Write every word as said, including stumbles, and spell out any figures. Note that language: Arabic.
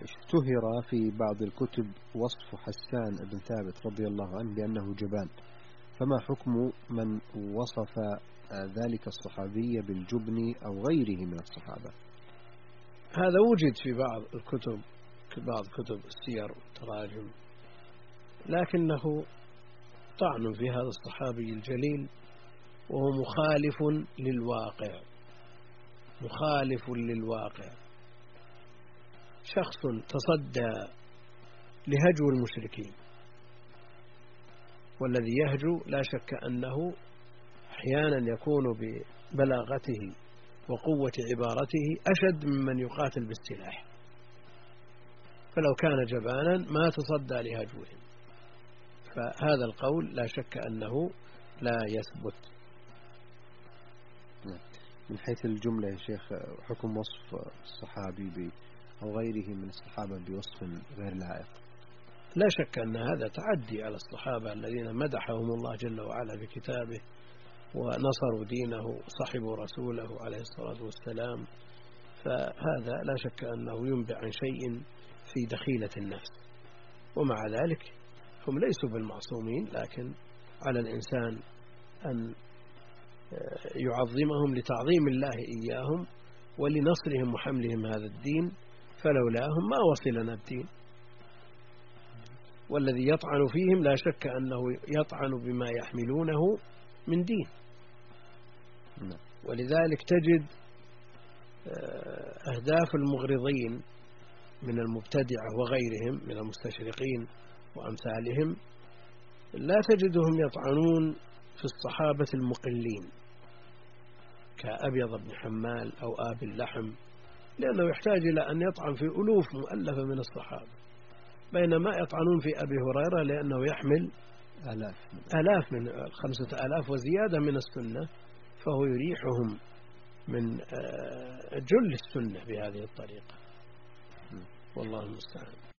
اشتهر في بعض الكتب وصف حسان بن ثابت رضي الله عنه بأنه جبان، فما حكم من وصف ذلك الصحابي بالجبن أو غيره من الصحابة؟ هذا وجد في بعض الكتب، في بعض كتب السير والتراجم، لكنه طعن في هذا الصحابي الجليل، وهو مخالف للواقع، مخالف للواقع. شخص تصدى لهجو المشركين، والذي يهجو لا شك أنه أحيانا يكون ببلاغته وقوة عبارته أشد ممن يقاتل بالسلاح، فلو كان جبانا ما تصدى لهجوهم. فهذا القول لا شك أنه لا يثبت. من حيث الجملة يا شيخ، حكم وصف الصحابي أو غيره من الصحابة بوصف غير لائق؟ لا شك أن هذا تعدي على الصحابة الذين مدحهم الله جل وعلا في كتابه ونصروا دينه وصحبوا رسوله عليه الصلاة والسلام، فهذا لا شك أنه ينبع عن شيء في دخيلة الناس. ومع ذلك هم ليسوا بالمعصومين، لكن على الإنسان أن يعظمهم لتعظيم الله إياهم ولنصرهم وحملهم هذا الدين، فلولاهم ما وصلنا الدين. والذي يطعن فيهم لا شك أنه يطعن بما يحملونه من دين. ولذلك تجد أهداف المغرضين من المبتدعة وغيرهم من المستشرقين وأمثالهم لا تجدهم يطعنون في الصحابة المقلين كأبيض بن حمال أو آب اللحم، لأنه يحتاج إلى أن يطعن في ألوف مؤلفة من الصحابة، بينما يطعنون في أبي هريرة لأنه يحمل آلاف آلاف من خمسة آلاف وزيادة من السنة، فهو يريحهم من جل السنة بهذه الطريقة. والله المستعان.